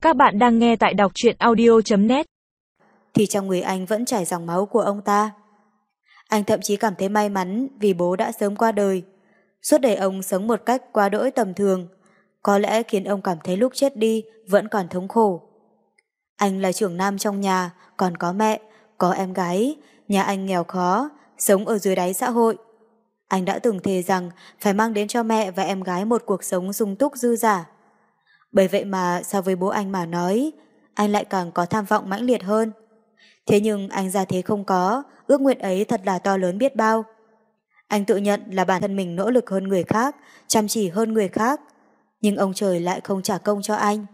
Các bạn đang nghe tại đọc truyện audio.net. Thì trong người anh vẫn chảy dòng máu của ông ta. Anh thậm chí cảm thấy may mắn vì bố đã sớm qua đời. Suốt đời ông sống một cách quá đỗi tầm thường, có lẽ khiến ông cảm thấy lúc chết đi vẫn còn thống khổ. Anh là trưởng nam trong nhà, còn có mẹ, có em gái, nhà anh nghèo khó, sống ở dưới đáy xã hội. Anh đã từng thề rằng phải mang đến cho mẹ và em gái một cuộc sống sung túc dư dả. Bởi vậy mà so với bố anh mà nói, anh lại càng có tham vọng mãnh liệt hơn. Thế nhưng anh ra thế không có, ước nguyện ấy thật là to lớn biết bao. Anh tự nhận là bản thân mình nỗ lực hơn người khác, chăm chỉ hơn người khác, nhưng ông trời lại không trả công cho anh.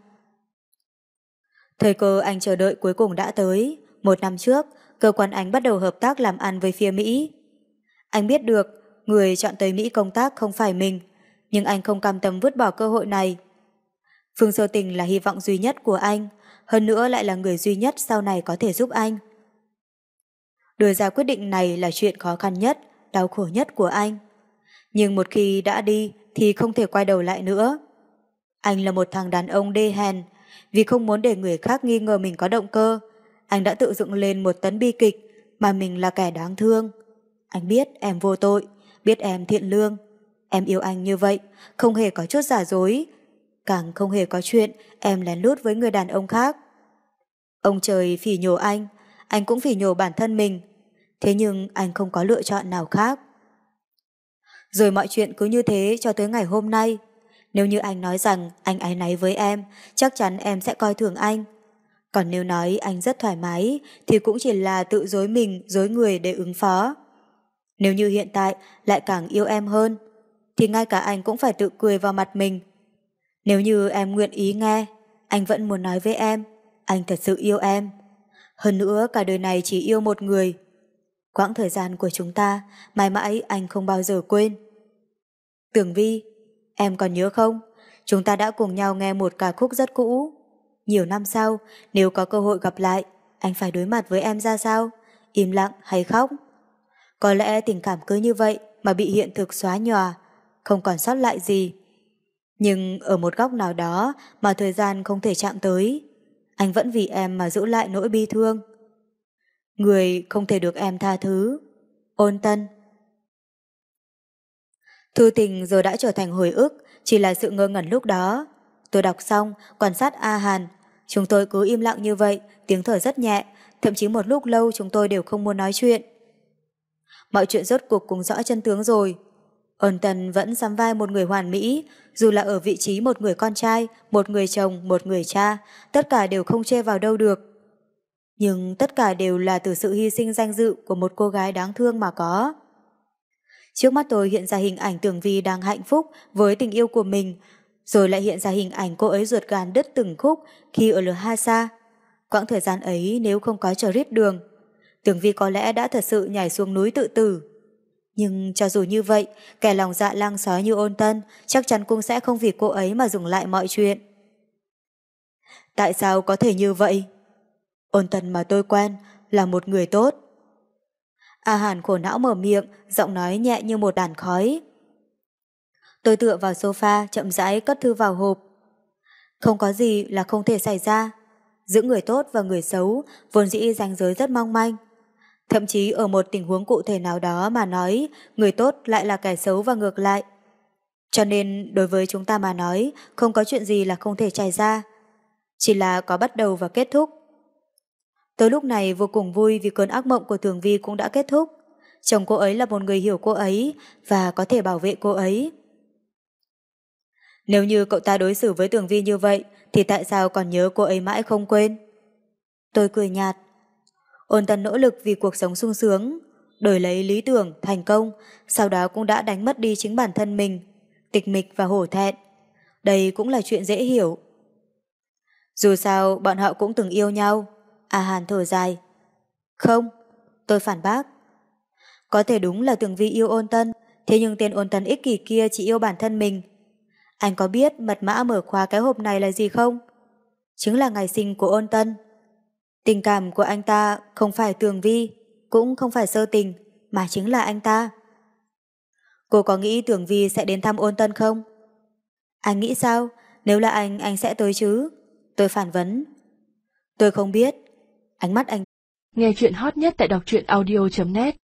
Thời cơ anh chờ đợi cuối cùng đã tới. 1 năm trước, cơ quan anh bắt đầu hợp tác làm ăn với phía Mỹ. Anh biết được, người chọn tới Mỹ công tác không phải mình, nhưng anh không cam tâm vứt bỏ cơ hội này. Phương Sơ Tình là hy vọng duy nhất của anh, hơn nữa lại là người duy nhất sau này có thể giúp anh. Đưa ra quyết định này là chuyện khó khăn nhất, đau khổ nhất của anh. Nhưng một khi đã đi thì không thể quay đầu lại nữa. Anh là một thằng đàn ông đê hèn, vì không muốn để người khác nghi ngờ mình có động cơ. Anh đã tự dựng lên một tấn bi kịch mà mình là kẻ đáng thương. Anh biết em vô tội, biết em thiện lương. Em yêu anh như vậy, không hề có chút giả dối. Càng không hề có chuyện em lén lút với người đàn ông khác. Ông trời phỉ nhổ anh cũng phỉ nhổ bản thân mình. Thế nhưng anh không có lựa chọn nào khác. Rồi mọi chuyện cứ như thế cho tới ngày hôm nay. Nếu như anh nói rằng anh áy náy với em, chắc chắn em sẽ coi thường anh. Còn nếu nói anh rất thoải mái, thì cũng chỉ là tự dối mình, dối người để ứng phó. Nếu như hiện tại lại càng yêu em hơn, thì ngay cả anh cũng phải tự cười vào mặt mình. Nếu như em nguyện ý nghe, anh vẫn muốn nói với em, anh thật sự yêu em. Hơn nữa cả đời này chỉ yêu một người. Quãng thời gian của chúng ta, mãi mãi anh không bao giờ quên. Tưởng Vi, em còn nhớ không? Chúng ta đã cùng nhau nghe một ca khúc rất cũ. Nhiều năm sau, nếu có cơ hội gặp lại, anh phải đối mặt với em ra sao? Im lặng hay khóc? Có lẽ tình cảm cứ như vậy mà bị hiện thực xóa nhòa, không còn sót lại gì. Nhưng ở một góc nào đó mà thời gian không thể chạm tới, anh vẫn vì em mà giữ lại nỗi bi thương. Người không thể được em tha thứ. Ôn Tân. Thư tình giờ đã trở thành hồi ức, chỉ là sự ngơ ngẩn lúc đó. Tôi đọc xong, quan sát A Hàn. Chúng tôi cứ im lặng như vậy, tiếng thở rất nhẹ, thậm chí một lúc lâu chúng tôi đều không muốn nói chuyện. Mọi chuyện rốt cuộc cũng rõ chân tướng rồi. Ôn Tân vẫn sắm vai một người hoàn mỹ, dù là ở vị trí một người con trai, một người chồng, một người cha, tất cả đều không chê vào đâu được. Nhưng tất cả đều là từ sự hy sinh danh dự của một cô gái đáng thương mà có. Trước mắt tôi hiện ra hình ảnh Tường Vi đang hạnh phúc với tình yêu của mình, rồi lại hiện ra hình ảnh cô ấy ruột gan đứt từng khúc khi ở Lhasa. Quãng thời gian ấy nếu không có Trip Đường, Tường Vi có lẽ đã thật sự nhảy xuống núi tự tử. Nhưng cho dù như vậy, kẻ lòng dạ lang sói như Ôn Tân chắc chắn cũng sẽ không vì cô ấy mà dừng lại mọi chuyện. Tại sao có thể như vậy? Ôn Tân mà tôi quen là một người tốt. A Hàn khổ não mở miệng, giọng nói nhẹ như một đàn khói. Tôi tựa vào sofa, chậm rãi cất thư vào hộp. Không có gì là không thể xảy ra. Giữa người tốt và người xấu vốn dĩ ranh giới rất mong manh. Thậm chí ở một tình huống cụ thể nào đó mà nói, người tốt lại là kẻ xấu và ngược lại. Cho nên đối với chúng ta mà nói, không có chuyện gì là không thể xảy ra. Chỉ là có bắt đầu và kết thúc. Tôi lúc này vô cùng vui vì cơn ác mộng của Tường Vi cũng đã kết thúc. Chồng cô ấy là một người hiểu cô ấy và có thể bảo vệ cô ấy. Nếu như cậu ta đối xử với Tường Vi như vậy, thì tại sao còn nhớ cô ấy mãi không quên? Tôi cười nhạt. Ôn Tân nỗ lực vì cuộc sống sung sướng, đổi lấy lý tưởng, thành công, sau đó cũng đã đánh mất đi chính bản thân mình, tịch mịch và hổ thẹn. Đây cũng là chuyện dễ hiểu. Dù sao, bọn họ cũng từng yêu nhau. A Hàn thở dài. Không, tôi phản bác. Có thể đúng là Tường Vi yêu Ôn Tân, thế nhưng tên Ôn Tân ích kỷ kia chỉ yêu bản thân mình. Anh có biết mật mã mở khóa cái hộp này là gì không? Chính là ngày sinh của Ôn Tân. Tình cảm của anh ta không phải Tường Vi, cũng không phải Sơ Tình, mà chính là anh ta. Cô có nghĩ Tường Vi sẽ đến thăm Ôn Tân không? Anh nghĩ sao? Nếu là anh sẽ tới chứ. Tôi phản vấn. Tôi không biết. Ánh mắt anh. Nghe chuyện hot nhất tại đọc truyện audio.net